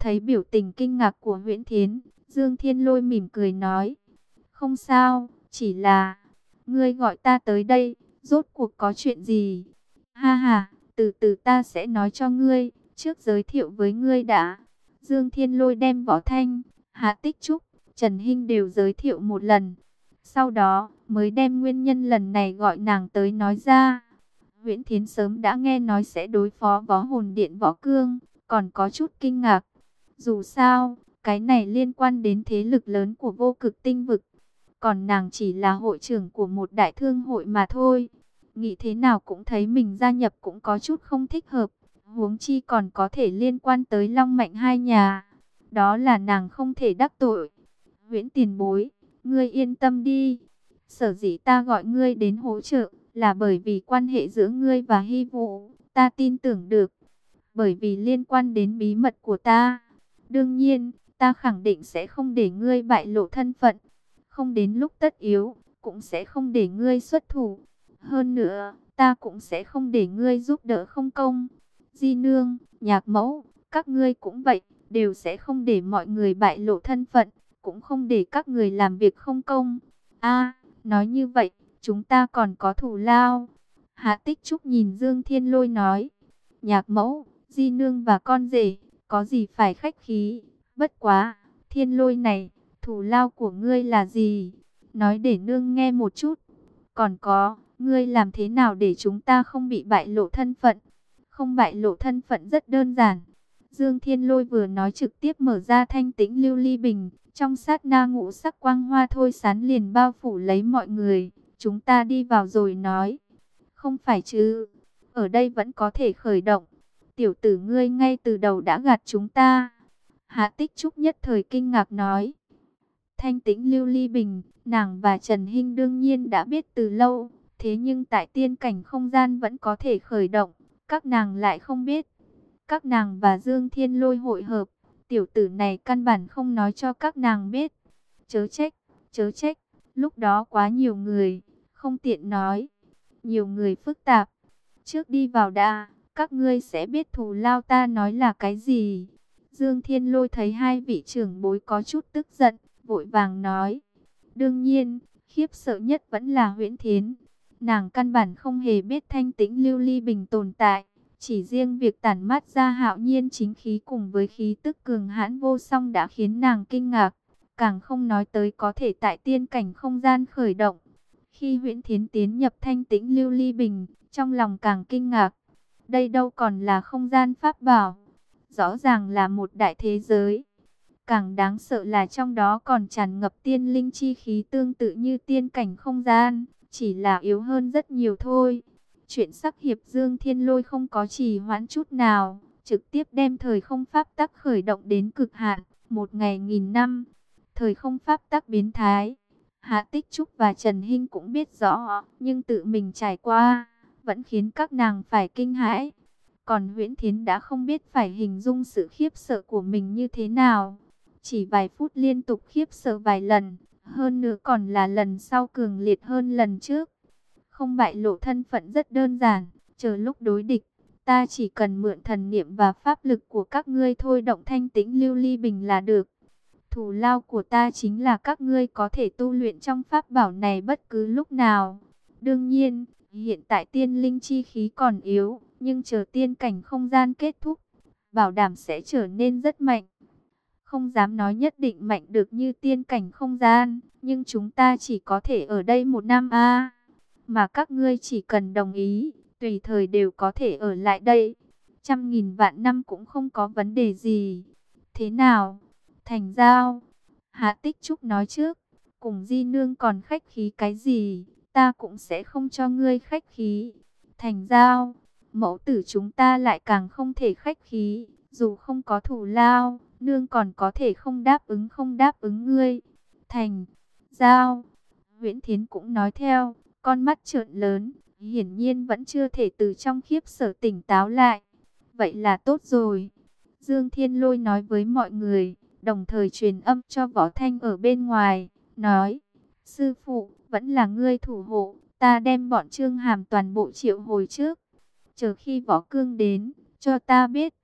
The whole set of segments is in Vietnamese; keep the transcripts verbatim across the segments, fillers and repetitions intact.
Thấy biểu tình kinh ngạc của Huyễn Thiến, Dương Thiên Lôi mỉm cười nói, không sao, chỉ là, ngươi gọi ta tới đây, rốt cuộc có chuyện gì? Ha ha, từ từ ta sẽ nói cho ngươi, trước giới thiệu với ngươi đã. Dương Thiên Lôi đem Võ Thanh, Hạ Tích Trúc, Trần Hinh đều giới thiệu một lần. Sau đó, mới đem nguyên nhân lần này gọi nàng tới nói ra. Huyễn Thiến sớm đã nghe nói sẽ đối phó Võ Hồn Điện Võ Cương, còn có chút kinh ngạc. Dù sao, cái này liên quan đến thế lực lớn của Vô Cực Tinh Vực. Còn nàng chỉ là hội trưởng của một đại thương hội mà thôi. Nghĩ thế nào cũng thấy mình gia nhập cũng có chút không thích hợp. Huống chi còn có thể liên quan tới Long Mạnh hai nhà. Đó là nàng không thể đắc tội. Huyễn tiền bối, ngươi yên tâm đi. Sở dĩ ta gọi ngươi đến hỗ trợ là bởi vì quan hệ giữa ngươi và Hy Vũ, ta tin tưởng được. Bởi vì liên quan đến bí mật của ta. Đương nhiên, ta khẳng định sẽ không để ngươi bại lộ thân phận. Không đến lúc tất yếu, cũng sẽ không để ngươi xuất thủ. Hơn nữa, ta cũng sẽ không để ngươi giúp đỡ không công. Di nương, nhạc mẫu, các ngươi cũng vậy, đều sẽ không để mọi người bại lộ thân phận, cũng không để các người làm việc không công. A, nói như vậy, chúng ta còn có thù lao. Hạ Tích Trúc nhìn Dương Thiên Lôi nói, nhạc mẫu, Di nương và con rể, có gì phải khách khí, bất quá, Thiên Lôi này, thù lao của ngươi là gì? Nói để nương nghe một chút. Còn có, ngươi làm thế nào để chúng ta không bị bại lộ thân phận? Không bại lộ thân phận rất đơn giản. Dương Thiên Lôi vừa nói trực tiếp mở ra thanh tĩnh lưu ly bình. Trong sát na ngũ sắc quang hoa thôi sán liền bao phủ lấy mọi người. Chúng ta đi vào rồi nói. Không phải chứ, ở đây vẫn có thể khởi động. Tiểu tử ngươi ngay từ đầu đã gạt chúng ta. Hạ Tích Trúc nhất thời kinh ngạc nói. Thanh tĩnh lưu ly bình, nàng và Trần Hinh đương nhiên đã biết từ lâu. Thế nhưng tại tiên cảnh không gian vẫn có thể khởi động. Các nàng lại không biết. Các nàng và Dương Thiên Lôi hội hợp. Tiểu tử này căn bản không nói cho các nàng biết. Chớ trách, chớ trách. Lúc đó quá nhiều người, không tiện nói. Nhiều người phức tạp. Trước đi vào đã, các ngươi sẽ biết thù lao ta nói là cái gì. Dương Thiên Lôi thấy hai vị trưởng bối có chút tức giận, vội vàng nói. Đương nhiên, khiếp sợ nhất vẫn là Huyễn Thiến. Nàng căn bản không hề biết thanh tĩnh lưu ly bình tồn tại. Chỉ riêng việc tản mát ra hạo nhiên chính khí cùng với khí tức cường hãn vô song đã khiến nàng kinh ngạc. Càng không nói tới có thể tại tiên cảnh không gian khởi động. Khi Huyễn Thiến tiến nhập thanh tĩnh lưu ly bình, trong lòng càng kinh ngạc. Đây đâu còn là không gian pháp bảo. Rõ ràng là một đại thế giới. Càng đáng sợ là trong đó còn tràn ngập tiên linh chi khí tương tự như tiên cảnh không gian. Chỉ là yếu hơn rất nhiều thôi. Chuyện sắc hiệp Dương Thiên Lôi không có trì hoãn chút nào. Trực tiếp đem thời không pháp tắc khởi động đến cực hạn. Một ngày nghìn năm. Thời không pháp tắc biến thái. Hạ Tích Trúc và Trần Hinh cũng biết rõ. Nhưng tự mình trải qua. Vẫn khiến các nàng phải kinh hãi. Còn Huyễn Thiến đã không biết phải hình dung sự khiếp sợ của mình như thế nào. Chỉ vài phút liên tục khiếp sợ vài lần. Hơn nữa còn là lần sau cường liệt hơn lần trước. Không bại lộ thân phận rất đơn giản. Chờ lúc đối địch, ta chỉ cần mượn thần niệm và pháp lực của các ngươi thôi động thanh tĩnh lưu ly bình là được. Thù lao của ta chính là các ngươi có thể tu luyện trong pháp bảo này bất cứ lúc nào. Đương nhiên, hiện tại tiên linh chi khí còn yếu, nhưng chờ tiên cảnh không gian kết thúc, bảo đảm sẽ trở nên rất mạnh. Không dám nói nhất định mạnh được như tiên cảnh không gian, nhưng chúng ta chỉ có thể ở đây một năm a. Mà các ngươi chỉ cần đồng ý, tùy thời đều có thể ở lại đây. Trăm nghìn vạn năm cũng không có vấn đề gì. Thế nào? Thành giao. Hạ Tích Trúc nói trước, cùng Di nương còn khách khí cái gì, ta cũng sẽ không cho ngươi khách khí. Thành giao, mẫu tử chúng ta lại càng không thể khách khí, dù không có thù lao, nương còn có thể không đáp ứng không đáp ứng ngươi. Thành giao, Huyễn Thiến cũng nói theo, con mắt trợn lớn, hiển nhiên vẫn chưa thể từ trong khiếp sợ tỉnh táo lại. Vậy là tốt rồi. Dương Thiên Lôi nói với mọi người, đồng thời truyền âm cho Võ Thanh ở bên ngoài, nói, sư phụ, vẫn là ngươi thủ hộ, ta đem bọn Trương Hàm toàn bộ triệu hồi trước. Chờ khi Võ Cương đến, cho ta biết.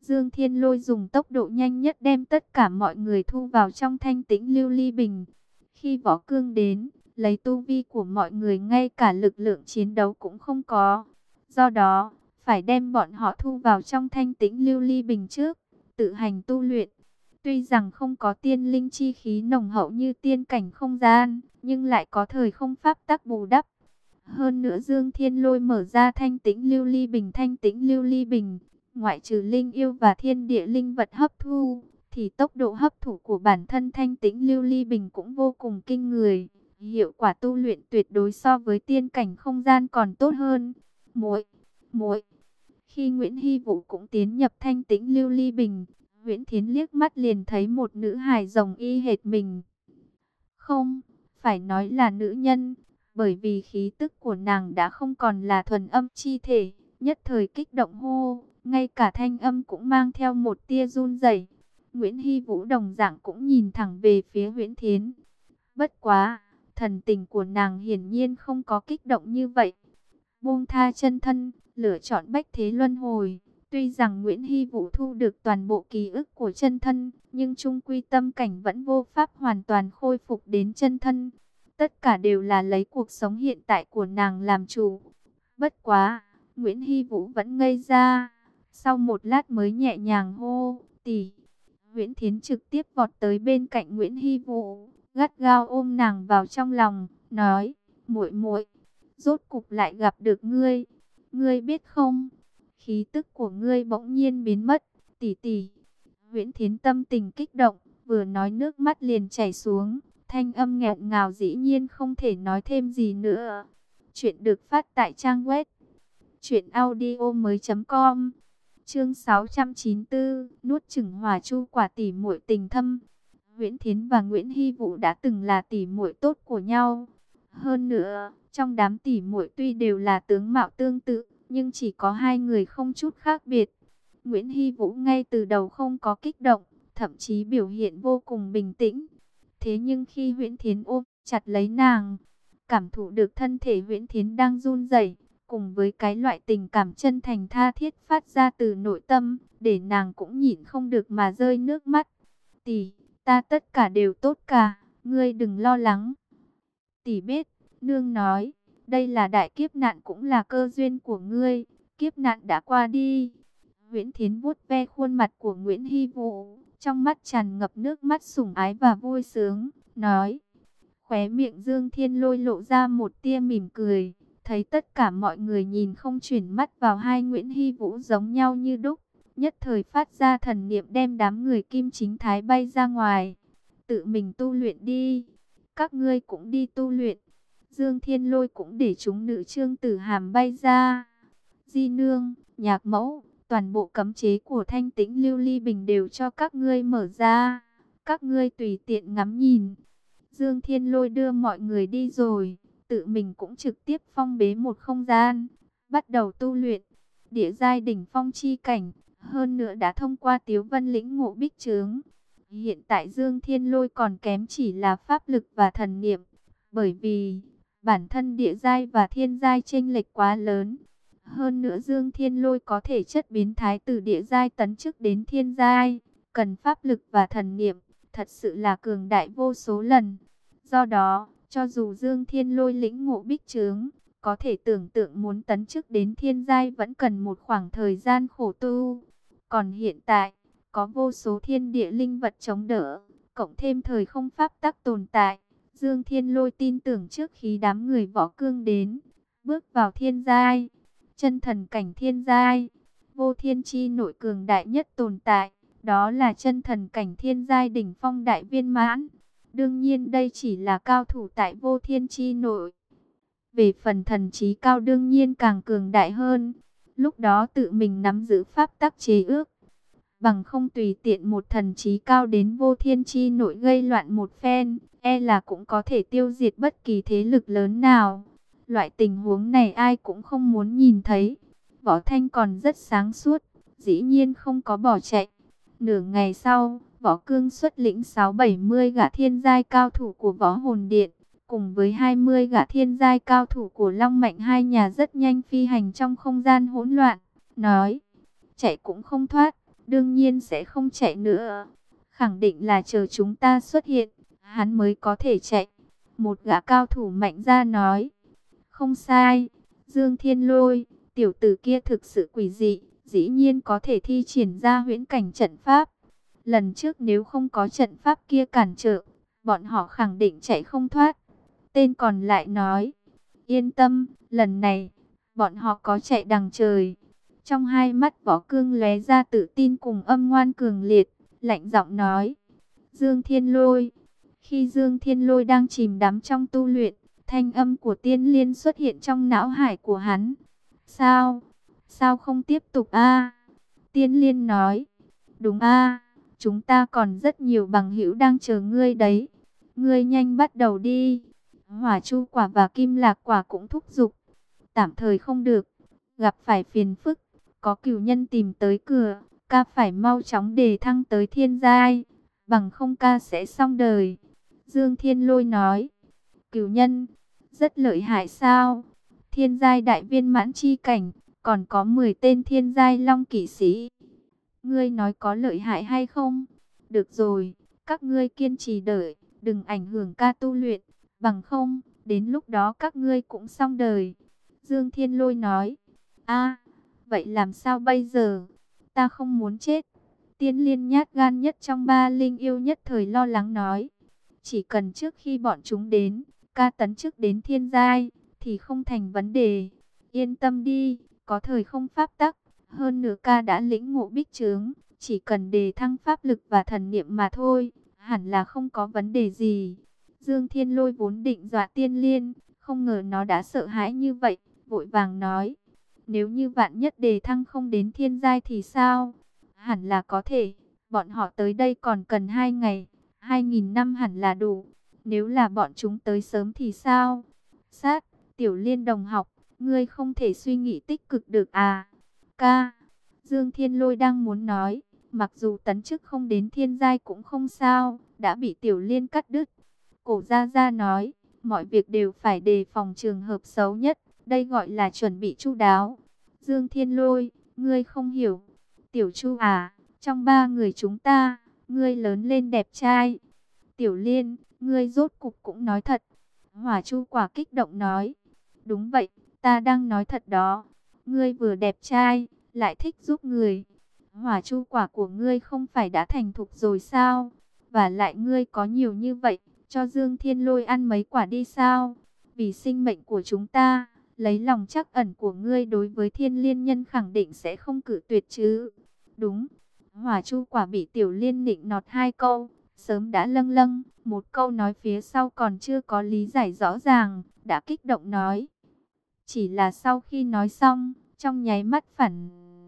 Dương Thiên Lôi dùng tốc độ nhanh nhất đem tất cả mọi người thu vào trong thanh tĩnh lưu ly bình. Khi Võ Cương đến, lấy tu vi của mọi người ngay cả lực lượng chiến đấu cũng không có. Do đó, phải đem bọn họ thu vào trong thanh tĩnh lưu ly bình trước, tự hành tu luyện. Tuy rằng không có tiên linh chi khí nồng hậu như tiên cảnh không gian, nhưng lại có thời không pháp tắc bù đắp. Hơn nữa Dương Thiên Lôi mở ra thanh tĩnh lưu ly bình, thanh tĩnh lưu ly bình, ngoại trừ linh yêu và thiên địa linh vật hấp thu, thì tốc độ hấp thụ của bản thân thanh tĩnh lưu ly bình cũng vô cùng kinh người. Hiệu quả tu luyện tuyệt đối so với tiên cảnh không gian còn tốt hơn. Muội, muội. Khi Nguyễn Hy Vũ cũng tiến nhập thanh tĩnh lưu ly bình, Nguyễn Thiến liếc mắt liền thấy một nữ hài rồng y hệt mình. Không, phải nói là nữ nhân, bởi vì khí tức của nàng đã không còn là thuần âm chi thể, nhất thời kích động hô, ngay cả thanh âm cũng mang theo một tia run rẩy. Nguyễn Hy Vũ đồng dạng cũng nhìn thẳng về phía Nguyễn Thiến. Bất quá, thần tình của nàng hiển nhiên không có kích động như vậy. Buông tha chân thân, lựa chọn bách thế luân hồi. Tuy rằng Nguyễn Hy Vũ thu được toàn bộ ký ức của chân thân, nhưng chung quy tâm cảnh vẫn vô pháp hoàn toàn khôi phục đến chân thân. Tất cả đều là lấy cuộc sống hiện tại của nàng làm chủ. Bất quá, Nguyễn Hy Vũ vẫn ngây ra. Sau một lát mới nhẹ nhàng hô, tỷ. Nguyễn Thiến trực tiếp vọt tới bên cạnh Nguyễn Hy Vũ, gắt gao ôm nàng vào trong lòng, nói, muội muội, rốt cục lại gặp được ngươi. Ngươi biết không, khí tức của ngươi bỗng nhiên biến mất, tỷ tỷ. Nguyễn Thiến tâm tình kích động, vừa nói nước mắt liền chảy xuống, thanh âm nghẹn ngào dĩ nhiên không thể nói thêm gì nữa. Chuyện được phát tại trang web truyện audio mới chấm com. Chương sáu trăm chín mươi tư, nuốt chửng Hỏa Chu quả tỷ muội tình thâm. Nguyễn Thiến và Nguyễn Hy Vũ đã từng là tỷ muội tốt của nhau. Hơn nữa, trong đám tỷ muội tuy đều là tướng mạo tương tự, nhưng chỉ có hai người không chút khác biệt. Nguyễn Hy Vũ ngay từ đầu không có kích động, thậm chí biểu hiện vô cùng bình tĩnh. Thế nhưng khi Nguyễn Thiến ôm chặt lấy nàng, cảm thụ được thân thể Nguyễn Thiến đang run rẩy, cùng với cái loại tình cảm chân thành tha thiết phát ra từ nội tâm, để nàng cũng nhịn không được mà rơi nước mắt. Tỷ, ta tất cả đều tốt cả, ngươi đừng lo lắng. Tỷ biết, nương nói, đây là đại kiếp nạn cũng là cơ duyên của ngươi, kiếp nạn đã qua đi. Nguyễn Thiến vuốt ve khuôn mặt của Nguyễn Hy Vũ, trong mắt tràn ngập nước mắt sủng ái và vui sướng, nói. Khóe miệng Dương Thiên Lôi lộ ra một tia mỉm cười, thấy tất cả mọi người nhìn không chuyển mắt vào hai Nguyễn Hy Vũ giống nhau như đúc, nhất thời phát ra thần niệm đem đám người Kim Chính Thái bay ra ngoài. Tự mình tu luyện đi, các ngươi cũng đi tu luyện. Dương Thiên Lôi cũng để chúng nữ Trương Tử Hàm bay ra. Di nương, Nhạc mẫu, toàn bộ cấm chế của thanh tĩnh lưu ly bình đều cho các ngươi mở ra, các ngươi tùy tiện ngắm nhìn. Dương Thiên Lôi đưa mọi người đi rồi, tự mình cũng trực tiếp phong bế một không gian, bắt đầu tu luyện. Địa giai đỉnh phong chi cảnh, hơn nữa đã thông qua Tiếu Vân lĩnh ngộ bích chướng. Hiện tại Dương Thiên Lôi còn kém chỉ là pháp lực và thần niệm, bởi vì bản thân địa giai và thiên giai chênh lệch quá lớn. Hơn nữa Dương Thiên Lôi có thể chất biến thái từ địa giai tấn chức đến thiên giai, cần pháp lực và thần niệm, thật sự là cường đại vô số lần. Do đó, cho dù Dương Thiên Lôi lĩnh ngộ bích chướng, có thể tưởng tượng muốn tấn chức đến thiên giai vẫn cần một khoảng thời gian khổ tu. Còn hiện tại, có vô số thiên địa linh vật chống đỡ, cộng thêm thời không pháp tắc tồn tại, Dương Thiên Lôi tin tưởng trước khi đám người Võ Cương đến, bước vào thiên giai, chân thần cảnh thiên giai, vô thiên chi nội cường đại nhất tồn tại, đó là chân thần cảnh thiên giai đỉnh phong đại viên mãn. Đương nhiên đây chỉ là cao thủ tại vô thiên chi nội. Về phần thần trí cao đương nhiên càng cường đại hơn. Lúc đó tự mình nắm giữ pháp tắc chế ước. Bằng không tùy tiện một thần trí cao đến vô thiên chi nội gây loạn một phen, e là cũng có thể tiêu diệt bất kỳ thế lực lớn nào. Loại tình huống này ai cũng không muốn nhìn thấy. Võ Thanh còn rất sáng suốt, dĩ nhiên không có bỏ chạy. Nửa ngày sau, Võ Cương xuất lĩnh sáu bảy mươi gã thiên giai cao thủ của Võ Hồn Điện, cùng với hai mươi gã thiên giai cao thủ của Long Mạnh hai nhà rất nhanh phi hành trong không gian hỗn loạn, nói, chạy cũng không thoát, đương nhiên sẽ không chạy nữa. Khẳng định là chờ chúng ta xuất hiện, hắn mới có thể chạy. Một gã cao thủ mạnh ra nói. Không sai, Dương Thiên Lôi, tiểu tử kia thực sự quỷ dị, dĩ nhiên có thể thi triển ra huyễn cảnh trận pháp. Lần trước nếu không có trận pháp kia cản trở, bọn họ khẳng định chạy không thoát. Tên còn lại nói, yên tâm, lần này, bọn họ có chạy đằng trời. Trong hai mắt Võ Cương lóe ra tự tin cùng âm ngoan cường liệt, lạnh giọng nói, Dương Thiên Lôi. Khi Dương Thiên Lôi đang chìm đắm trong tu luyện, thanh âm của Tiên Liên xuất hiện trong não hải của hắn. Sao? Sao không tiếp tục a? Tiên Liên nói, đúng a, chúng ta còn rất nhiều bằng hữu đang chờ ngươi đấy. Ngươi nhanh bắt đầu đi. Hỏa Chu Quả và Kim Lạc Quả cũng thúc giục. Tạm thời không được, gặp phải phiền phức, có cửu nhân tìm tới cửa, ca phải mau chóng đề thăng tới thiên giai, bằng không ca sẽ xong đời. Dương Thiên Lôi nói, cửu nhân, rất lợi hại sao? Thiên giai đại viên mãn chi cảnh, còn có mười tên thiên giai long kỵ sĩ. Ngươi nói có lợi hại hay không? Được rồi, các ngươi kiên trì đợi, đừng ảnh hưởng ca tu luyện, bằng không, đến lúc đó các ngươi cũng xong đời. Dương Thiên Lôi nói, a, vậy làm sao bây giờ? Ta không muốn chết. Tiên Liên nhát gan nhất trong ba linh yêu nhất thời lo lắng nói, chỉ cần trước khi bọn chúng đến, ca tấn chức đến thiên giai, thì không thành vấn đề. Yên tâm đi, có thời không pháp tắc. Hơn nữa ca đã lĩnh ngộ bích chướng, chỉ cần đề thăng pháp lực và thần niệm mà thôi, hẳn là không có vấn đề gì. Dương Thiên Lôi vốn định dọa Tiên Liên, không ngờ nó đã sợ hãi như vậy, vội vàng nói, nếu như vạn nhất đề thăng không đến thiên giai thì sao? Hẳn là có thể, bọn họ tới đây còn cần hai ngày, hai nghìn năm hẳn là đủ. Nếu là bọn chúng tới sớm thì sao? Sát, Tiểu Liên đồng học, ngươi không thể suy nghĩ tích cực được à? Ca, Dương Thiên Lôi đang muốn nói, mặc dù tấn chức không đến thiên giai cũng không sao, đã bị Tiểu Liên cắt đứt. Cổ Gia Gia nói, mọi việc đều phải đề phòng trường hợp xấu nhất, đây gọi là chuẩn bị chu đáo. Dương Thiên Lôi, ngươi không hiểu. Tiểu Chu à, trong ba người chúng ta, ngươi lớn lên đẹp trai. Tiểu Liên, ngươi rốt cục cũng nói thật. Hỏa Chu Quả kích động nói, đúng vậy, ta đang nói thật đó. Ngươi vừa đẹp trai, lại thích giúp người. Hỏa Chu Quả của ngươi không phải đã thành thục rồi sao? Và lại ngươi có nhiều như vậy, cho Dương Thiên Lôi ăn mấy quả đi sao? Vì sinh mệnh của chúng ta, lấy lòng trắc ẩn của ngươi đối với Thiên Liên nhân khẳng định sẽ không cự tuyệt chứ. Đúng, Hỏa Chu Quả bị Tiểu Liên nịnh nọt hai câu, sớm đã lâng lâng, một câu nói phía sau còn chưa có lý giải rõ ràng, đã kích động nói. Chỉ là sau khi nói xong, trong nháy mắt phản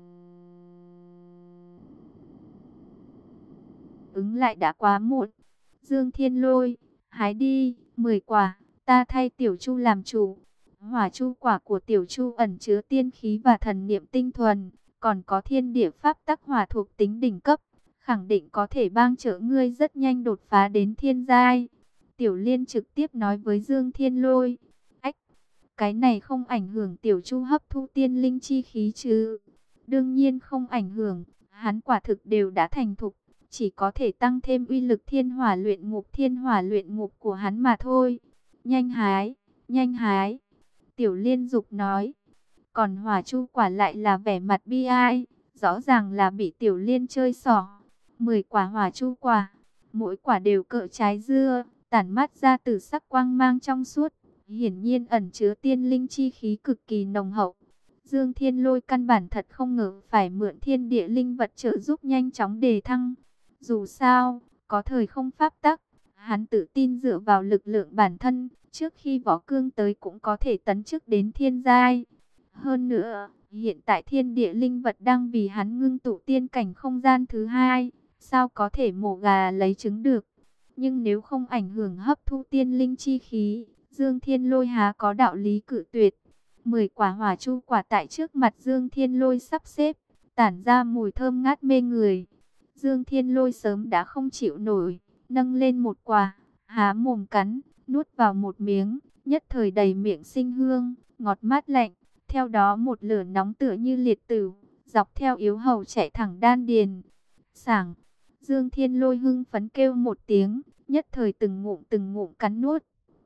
ứng lại đã quá muộn. Dương Thiên Lôi, hái đi, mười quả, ta thay Tiểu Chu làm chủ. Hỏa Chu Quả của Tiểu Chu ẩn chứa tiên khí và thần niệm tinh thuần, còn có thiên địa pháp tắc hỏa thuộc tính đỉnh cấp, khẳng định có thể bang trợ ngươi rất nhanh đột phá đến thiên giai. Tiểu Liên trực tiếp nói với Dương Thiên Lôi. Ách, cái này không ảnh hưởng Tiểu Chu hấp thu tiên linh chi khí chứ? Đương nhiên không ảnh hưởng, hắn quả thực đều đã thành thục, chỉ có thể tăng thêm uy lực thiên hỏa luyện ngục thiên hỏa luyện ngục của hắn mà thôi. Nhanh hái, nhanh hái. Tiểu Liên dục nói. Còn Hỏa Chu Quả lại là vẻ mặt bi ai, rõ ràng là bị Tiểu Liên chơi xỏ. Mười quả Hỏa Chu Quả, mỗi quả đều cỡ trái dưa, tản mát ra từ sắc quang mang trong suốt, hiển nhiên ẩn chứa tiên linh chi khí cực kỳ nồng hậu. Dương Thiên Lôi căn bản thật không ngờ phải mượn thiên địa linh vật trợ giúp nhanh chóng đề thăng. Dù sao, có thời không pháp tắc, hắn tự tin dựa vào lực lượng bản thân, trước khi Võ Cương tới cũng có thể tấn chức đến thiên giai. Hơn nữa, hiện tại thiên địa linh vật đang vì hắn ngưng tụ tiên cảnh không gian thứ hai, sao có thể mổ gà lấy trứng được. Nhưng nếu không ảnh hưởng hấp thu tiên linh chi khí, Dương Thiên Lôi há có đạo lý cự tuyệt. Mười quả Hỏa Chu Quả tại trước mặt Dương Thiên Lôi sắp xếp, tản ra mùi thơm ngát mê người. Dương Thiên Lôi sớm đã không chịu nổi, nâng lên một quả, há mồm cắn, nuốt vào một miếng, nhất thời đầy miệng sinh hương, ngọt mát lạnh. Theo đó một lửa nóng tựa như liệt tử, dọc theo yếu hầu chạy thẳng đan điền. Sảng, Dương Thiên Lôi hưng phấn kêu một tiếng, nhất thời từng ngụm từng ngụm cắn nuốt.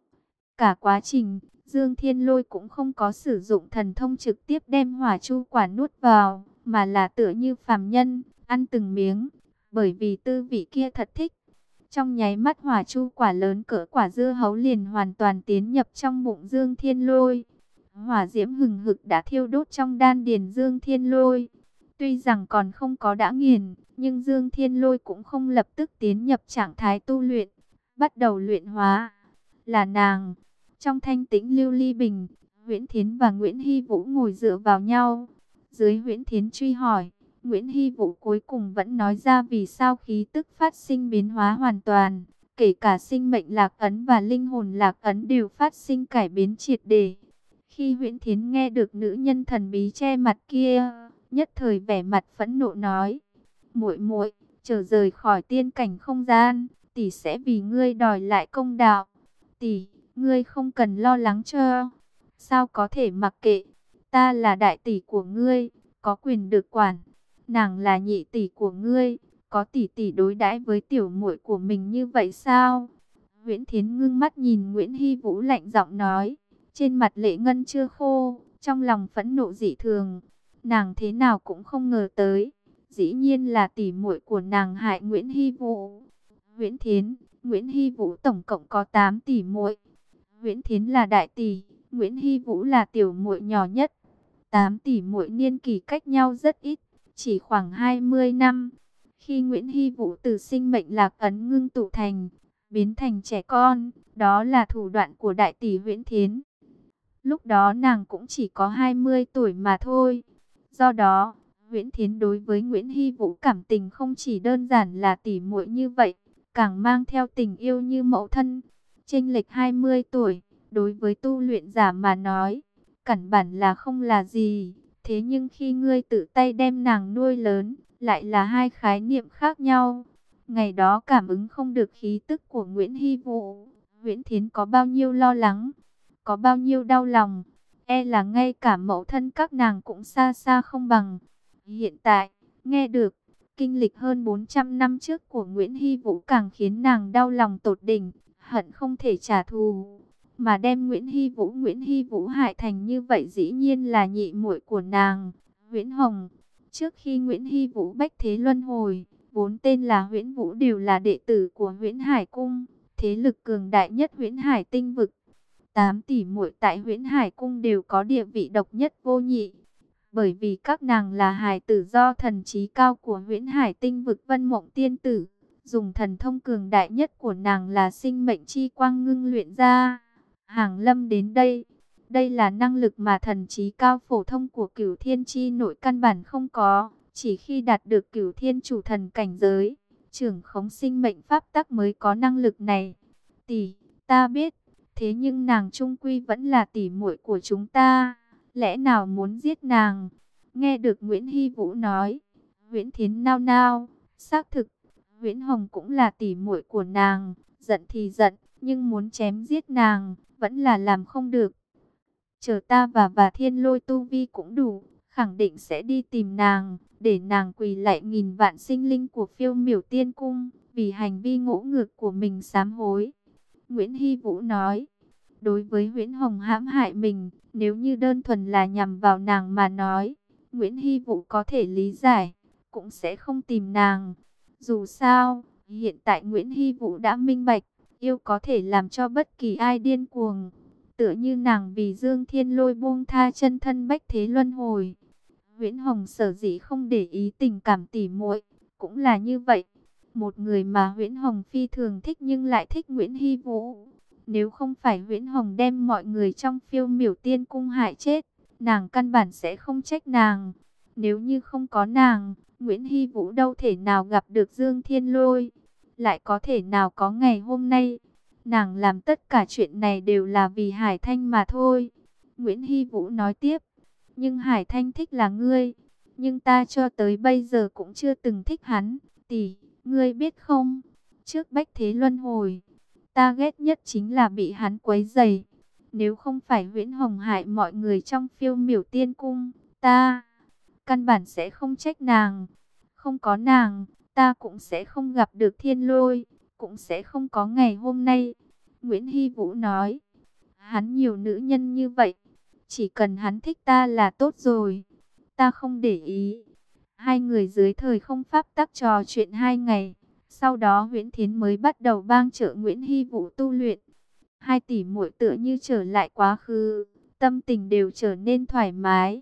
Cả quá trình, Dương Thiên Lôi cũng không có sử dụng thần thông trực tiếp đem hỏa chu quả nuốt vào, mà là tựa như phàm nhân, ăn từng miếng, bởi vì tư vị kia thật thích. Trong nháy mắt hỏa chu quả lớn cỡ quả dưa hấu liền hoàn toàn tiến nhập trong bụng Dương Thiên Lôi. Hỏa diễm hừng hực đã thiêu đốt trong đan điền Dương Thiên Lôi. Tuy rằng còn không có đã nghiền, nhưng Dương Thiên Lôi cũng không lập tức tiến nhập trạng thái tu luyện, bắt đầu luyện hóa. Là nàng. Trong thanh tĩnh lưu ly bình, Huyễn Thiến và Nguyễn Hy Vũ ngồi dựa vào nhau. Dưới Huyễn Thiến truy hỏi, Nguyễn Hy Vũ cuối cùng vẫn nói ra vì sao khí tức phát sinh biến hóa hoàn toàn, kể cả sinh mệnh lạc ấn và linh hồn lạc ấn đều phát sinh cải biến triệt để. Khi Huyễn Thiến nghe được nữ nhân thần bí che mặt kia, nhất thời vẻ mặt phẫn nộ nói: "Muội muội, chờ rời khỏi tiên cảnh không gian, tỷ sẽ vì ngươi đòi lại công đạo. Tỷ, ngươi không cần lo lắng cho. Sao có thể mặc kệ? Ta là đại tỷ của ngươi, có quyền được quản. Nàng là nhị tỷ của ngươi, có tỷ tỷ đối đãi với tiểu muội của mình như vậy sao?" Huyễn Thiến ngưng mắt nhìn Nguyễn Hy Vũ lạnh giọng nói, trên mặt lệ ngân chưa khô, trong lòng phẫn nộ dị thường. Nàng thế nào cũng không ngờ tới, dĩ nhiên là tỷ muội của nàng hại Nguyễn Hy Vũ. Huyễn Thiến, Nguyễn Hy Vũ tổng cộng có tám tỷ muội. Huyễn Thiến là đại tỷ, Nguyễn Hy Vũ là tiểu muội nhỏ nhất. tám tỷ muội niên kỷ cách nhau rất ít, chỉ khoảng hai mươi năm. Khi Nguyễn Hy Vũ từ sinh mệnh lạc ấn ngưng tụ thành, biến thành trẻ con, đó là thủ đoạn của đại tỷ Huyễn Thiến. Lúc đó nàng cũng chỉ có hai mươi tuổi mà thôi. Do đó, Huyễn Thiến đối với Nguyễn Hy Vũ cảm tình không chỉ đơn giản là tỷ muội như vậy, càng mang theo tình yêu như mẫu thân. Chênh lệch hai mươi tuổi, đối với tu luyện giả mà nói, căn bản là không là gì. Thế nhưng khi ngươi tự tay đem nàng nuôi lớn, lại là hai khái niệm khác nhau. Ngày đó cảm ứng không được khí tức của Nguyễn Hy Vũ, Huyễn Thiến có bao nhiêu lo lắng, có bao nhiêu đau lòng, e là ngay cả mẫu thân các nàng cũng xa xa không bằng. Hiện tại, nghe được kinh lịch hơn bốn trăm năm trước của Nguyễn Hy Vũ càng khiến nàng đau lòng tột đỉnh, hận không thể trả thù. Mà đem Nguyễn Hy Vũ Nguyễn Hy Vũ hại thành như vậy dĩ nhiên là nhị muội của nàng, Huyễn Hồng. Trước khi Nguyễn Hy Vũ bách thế luân hồi, vốn tên là Huyễn Vũ đều là đệ tử của Huyễn Hải Cung, thế lực cường đại nhất Huyễn Hải tinh vực. Tám tỷ muội tại Huyễn Hải Cung đều có địa vị độc nhất vô nhị, bởi vì các nàng là hài tử do thần trí cao của Huyễn Hải tinh vực Vân Mộng Tiên Tử, dùng thần thông cường đại nhất của nàng là sinh mệnh chi quang ngưng luyện ra. Hàng Lâm đến đây, đây là năng lực mà thần trí cao phổ thông của Cửu Thiên chi nội căn bản không có, chỉ khi đạt được Cửu Thiên chủ thần cảnh giới, trưởng khống sinh mệnh pháp tắc mới có năng lực này. Tỷ, ta biết, thế nhưng nàng trung quy vẫn là tỷ muội của chúng ta, lẽ nào muốn giết nàng? Nghe được Nguyễn Hy Vũ nói, Huyễn Thiến nao nao, xác thực, Huyễn Hồng cũng là tỷ muội của nàng, giận thì giận, nhưng muốn chém giết nàng, vẫn là làm không được. Chờ ta và và Thiên Lôi tu vi cũng đủ, khẳng định sẽ đi tìm nàng, để nàng quỳ lạy nghìn vạn sinh linh của Phiêu Miểu Tiên Cung, vì hành vi ngỗ ngược của mình sám hối. Nguyễn Hy Vũ nói, đối với Huyễn Hồng hãm hại mình, nếu như đơn thuần là nhằm vào nàng mà nói, Nguyễn Hy Vũ có thể lý giải, cũng sẽ không tìm nàng. Dù sao, hiện tại Nguyễn Hy Vũ đã minh bạch, yêu có thể làm cho bất kỳ ai điên cuồng. Tựa như nàng vì Dương Thiên Lôi buông tha chân thân bách thế luân hồi. Huyễn Hồng sở dĩ không để ý tình cảm tỉ muội, cũng là như vậy. Một người mà Huyễn Hồng phi thường thích nhưng lại thích Nguyễn Hy Vũ. Nếu không phải Huyễn Hồng đem mọi người trong Phiêu Miểu Tiên Cung hại chết, nàng căn bản sẽ không trách nàng. Nếu như không có nàng, Nguyễn Hy Vũ đâu thể nào gặp được Dương Thiên Lôi, lại có thể nào có ngày hôm nay. Nàng làm tất cả chuyện này đều là vì Hải Thanh mà thôi. Nguyễn Hy Vũ nói tiếp, nhưng Hải Thanh thích là ngươi, nhưng ta cho tới bây giờ cũng chưa từng thích hắn. Tỷ, ngươi biết không, trước bách thế luân hồi, ta ghét nhất chính là bị hắn quấy rầy. Nếu không phải Huyễn Hồng hại mọi người trong Phiêu Miểu Tiên Cung, ta căn bản sẽ không trách nàng. Không có nàng, ta cũng sẽ không gặp được thiên lôi, cũng sẽ không có ngày hôm nay. Nguyễn Hy Vũ nói, hắn nhiều nữ nhân như vậy, chỉ cần hắn thích ta là tốt rồi, ta không để ý. Hai người dưới thời không pháp tắc trò chuyện hai ngày, sau đó Huyễn Thiến mới bắt đầu bang trợ Nguyễn Hy Vũ tu luyện. Hai tỷ muội tựa như trở lại quá khứ, tâm tình đều trở nên thoải mái.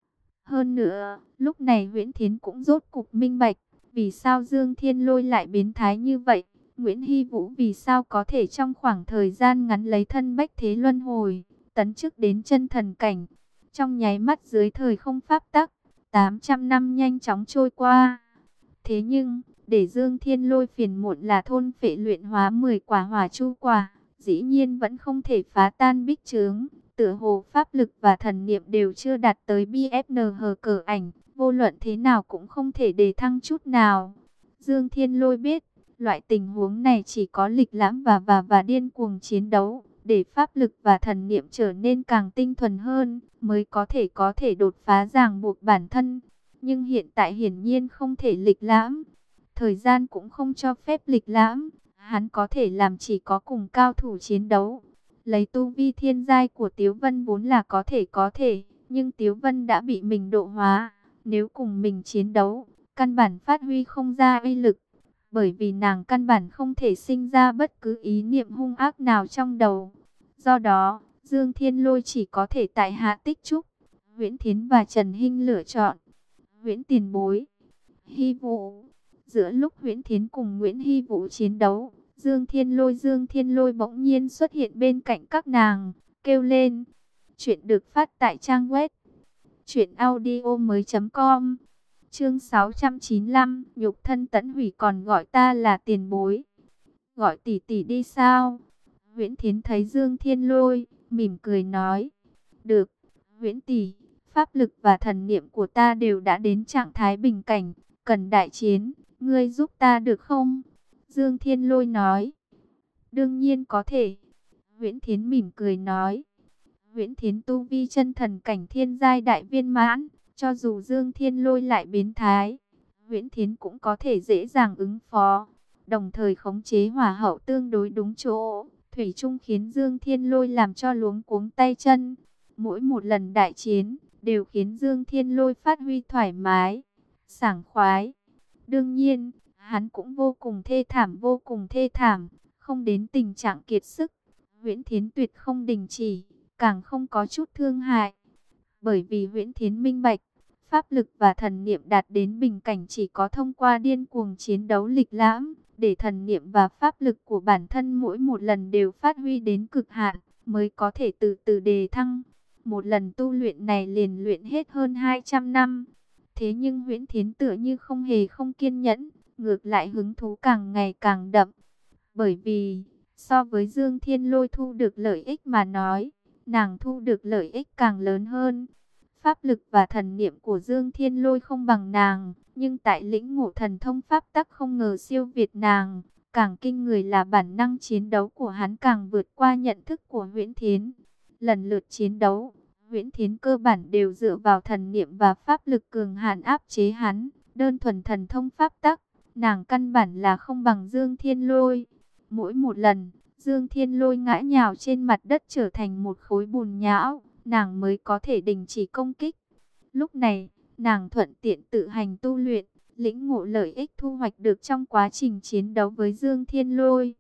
Hơn nữa, lúc này Huyễn Thiến cũng rốt cục minh bạch, vì sao Dương Thiên Lôi lại biến thái như vậy, Nguyễn Hy Vũ vì sao có thể trong khoảng thời gian ngắn lấy thân bách thế luân hồi, tấn chức đến chân thần cảnh. Trong nháy mắt dưới thời không pháp tắc, tám trăm năm nhanh chóng trôi qua. Thế nhưng, để Dương Thiên Lôi phiền muộn là thôn phệ luyện hóa mười quả hỏa chu quả, dĩ nhiên vẫn không thể phá tan bích trướng. Tựa hồ pháp lực và thần niệm đều chưa đạt tới bê ép en hát cỡ ảnh, vô luận thế nào cũng không thể đề thăng chút nào. Dương Thiên Lôi biết, loại tình huống này chỉ có lịch lãm và và và điên cuồng chiến đấu, để pháp lực và thần niệm trở nên càng tinh thuần hơn, mới có thể có thể đột phá ràng buộc bản thân. Nhưng hiện tại hiển nhiên không thể lịch lãm, thời gian cũng không cho phép lịch lãm, hắn có thể làm chỉ có cùng cao thủ chiến đấu. Lấy tu vi thiên giai của Tiếu Vân vốn là có thể có thể, nhưng Tiếu Vân đã bị mình độ hóa, nếu cùng mình chiến đấu, căn bản phát huy không ra uy lực, bởi vì nàng căn bản không thể sinh ra bất cứ ý niệm hung ác nào trong đầu. Do đó, Dương Thiên Lôi chỉ có thể tại hạ tích trúc. Huyễn Thiến và Trần Hinh lựa chọn Huyễn tiền bối, Hy Vũ. Giữa lúc Huyễn Thiến cùng Nguyễn Hy Vũ chiến đấu, Dương Thiên Lôi Dương Thiên Lôi bỗng nhiên xuất hiện bên cạnh các nàng, kêu lên. Chuyện được phát tại trang web truyện audio mới chấm com. Chương sáu trăm chín mươi lăm, nhục thân tẫn hủy còn gọi ta là tiền bối. Gọi tỷ tỷ đi sao? Huyễn Thiến thấy Dương Thiên Lôi, mỉm cười nói. Được, Huyễn tỷ, pháp lực và thần niệm của ta đều đã đến trạng thái bình cảnh, cần đại chiến, ngươi giúp ta được không? Dương Thiên Lôi nói. Đương nhiên có thể. Huyễn Thiến mỉm cười nói. Huyễn Thiến tu vi chân thần cảnh thiên giai đại viên mãn, cho dù Dương Thiên Lôi lại biến thái, Huyễn Thiến cũng có thể dễ dàng ứng phó, đồng thời khống chế hỏa hậu tương đối đúng chỗ, thủy chung khiến Dương Thiên Lôi làm cho luống cuống tay chân. Mỗi một lần đại chiến, đều khiến Dương Thiên Lôi phát huy thoải mái, sảng khoái. Đương nhiên, hắn cũng vô cùng thê thảm vô cùng thê thảm, không đến tình trạng kiệt sức. Huyễn Thiến tuyệt không đình chỉ, càng không có chút thương hại. Bởi vì Huyễn Thiến minh bạch, pháp lực và thần niệm đạt đến bình cảnh chỉ có thông qua điên cuồng chiến đấu lịch lãm, để thần niệm và pháp lực của bản thân mỗi một lần đều phát huy đến cực hạn, mới có thể từ từ đề thăng. Một lần tu luyện này liền luyện hết hơn hai trăm năm. Thế nhưng Huyễn Thiến tựa như không hề không kiên nhẫn, ngược lại hứng thú càng ngày càng đậm. Bởi vì, so với Dương Thiên Lôi thu được lợi ích mà nói, nàng thu được lợi ích càng lớn hơn. Pháp lực và thần niệm của Dương Thiên Lôi không bằng nàng, nhưng tại lĩnh ngộ thần thông pháp tắc không ngờ siêu việt nàng. Càng kinh người là bản năng chiến đấu của hắn càng vượt qua nhận thức của Huyễn Thiến. Lần lượt chiến đấu, Huyễn Thiến cơ bản đều dựa vào thần niệm và pháp lực cường hãn áp chế hắn. Đơn thuần thần thông pháp tắc, nàng căn bản là không bằng Dương Thiên Lôi. Mỗi một lần, Dương Thiên Lôi ngã nhào trên mặt đất trở thành một khối bùn nhão, nàng mới có thể đình chỉ công kích. Lúc này, nàng thuận tiện tự hành tu luyện, lĩnh ngộ lợi ích thu hoạch được trong quá trình chiến đấu với Dương Thiên Lôi.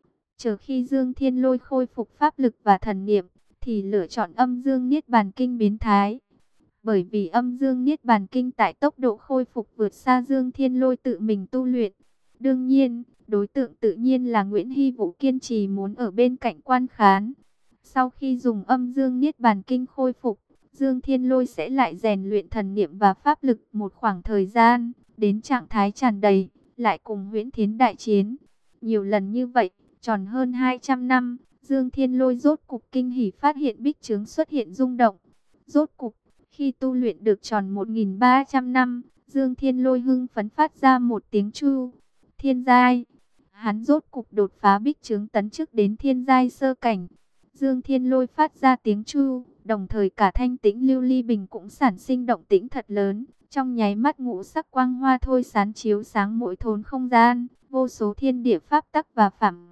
Chờ khi Dương Thiên Lôi khôi phục pháp lực và thần niệm, thì lựa chọn âm dương niết bàn kinh biến thái. Bởi vì âm dương niết bàn kinh tại tốc độ khôi phục vượt xa Dương Thiên Lôi tự mình tu luyện. Đương nhiên, đối tượng tự nhiên là Nguyễn Hy Vũ kiên trì muốn ở bên cạnh quan khán. Sau khi dùng âm dương niết bàn kinh khôi phục, Dương Thiên Lôi sẽ lại rèn luyện thần niệm và pháp lực một khoảng thời gian, đến trạng thái tràn đầy, lại cùng Huyễn Thiến đại chiến. Nhiều lần như vậy, tròn hơn hai trăm năm, Dương Thiên Lôi rốt cục kinh hỉ phát hiện bích trướng xuất hiện rung động. Rốt cục, khi tu luyện được tròn một nghìn ba trăm năm, Dương Thiên Lôi hưng phấn phát ra một tiếng chu. Thiên giai, hắn rốt cục đột phá bích trướng tấn chức đến thiên giai sơ cảnh. Dương Thiên Lôi phát ra tiếng chu, đồng thời cả Thanh Tĩnh Lưu Ly Bình cũng sản sinh động tĩnh thật lớn. Trong nháy mắt ngũ sắc quang hoa thôi sáng chiếu sáng mỗi thốn không gian, vô số thiên địa pháp tắc và phạm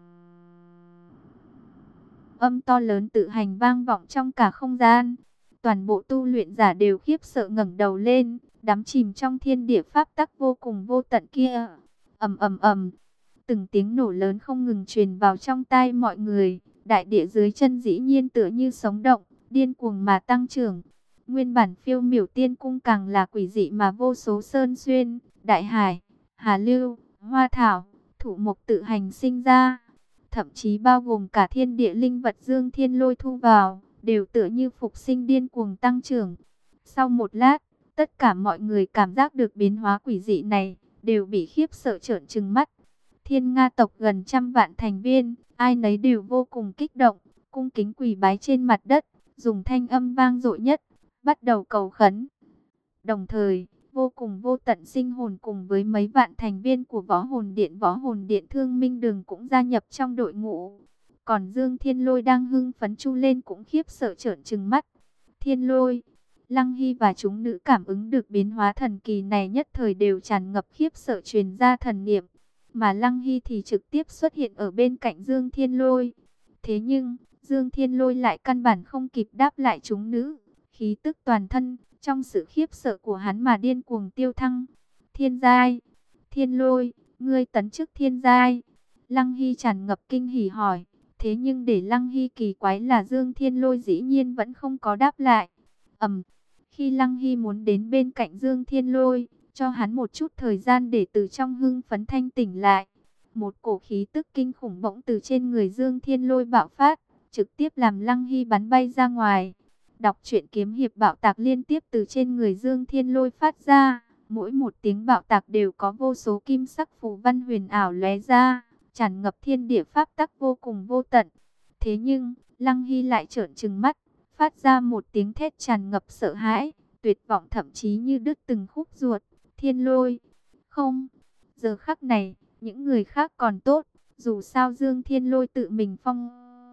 âm to lớn tự hành vang vọng trong cả không gian. Toàn bộ tu luyện giả đều khiếp sợ ngẩng đầu lên, đắm chìm trong thiên địa pháp tắc vô cùng vô tận kia. Ầm ầm ầm, từng tiếng nổ lớn không ngừng truyền vào trong tai mọi người. Đại địa dưới chân dĩ nhiên tựa như sống động, điên cuồng mà tăng trưởng. Nguyên bản phiêu miểu tiên cung càng là quỷ dị mà vô số sơn xuyên, đại hải, hà lưu, hoa thảo, thụ mộc tự hành sinh ra. Thậm chí bao gồm cả thiên địa linh vật Dương Thiên Lôi thu vào, đều tựa như phục sinh điên cuồng tăng trưởng. Sau một lát, tất cả mọi người cảm giác được biến hóa quỷ dị này, đều bị khiếp sợ trợn trừng mắt. Thiên Nga tộc gần trăm vạn thành viên, ai nấy đều vô cùng kích động, cung kính quỳ bái trên mặt đất, dùng thanh âm vang dội nhất, bắt đầu cầu khấn. Đồng thời, vô cùng vô tận sinh hồn cùng với mấy vạn thành viên của Võ Hồn Điện, Võ Hồn Điện Thương Minh Đường cũng gia nhập trong đội ngũ. Còn Dương Thiên Lôi đang hưng phấn chu lên cũng khiếp sợ trợn trừng mắt. Thiên Lôi, Lăng Hy và chúng nữ cảm ứng được biến hóa thần kỳ này nhất thời đều tràn ngập khiếp sợ truyền ra thần niệm. Mà Lăng Hy thì trực tiếp xuất hiện ở bên cạnh Dương Thiên Lôi. Thế nhưng, Dương Thiên Lôi lại căn bản không kịp đáp lại chúng nữ. Khí tức toàn thân, trong sự khiếp sợ của hắn mà điên cuồng tiêu thăng. Thiên giai, Thiên Lôi, ngươi tấn chức thiên giai. Lăng Hy tràn ngập kinh hỉ hỏi. Thế nhưng để Lăng Hy kỳ quái là Dương Thiên Lôi dĩ nhiên vẫn không có đáp lại. Ầm, khi Lăng Hy muốn đến bên cạnh Dương Thiên Lôi, cho hắn một chút thời gian để từ trong hưng phấn thanh tỉnh lại. Một cổ khí tức kinh khủng bỗng từ trên người Dương Thiên Lôi bạo phát, trực tiếp làm Lăng Hy bắn bay ra ngoài. Đọc truyện kiếm hiệp bạo tạc liên tiếp từ trên người Dương Thiên Lôi phát ra. Mỗi một tiếng bạo tạc đều có vô số kim sắc phù văn huyền ảo lóe ra, tràn ngập thiên địa pháp tắc vô cùng vô tận. Thế nhưng, Lăng Hy lại trợn trừng mắt, phát ra một tiếng thét tràn ngập sợ hãi, tuyệt vọng thậm chí như đứt từng khúc ruột. Thiên Lôi, không, giờ khắc này, những người khác còn tốt, dù sao Dương Thiên Lôi tự mình phong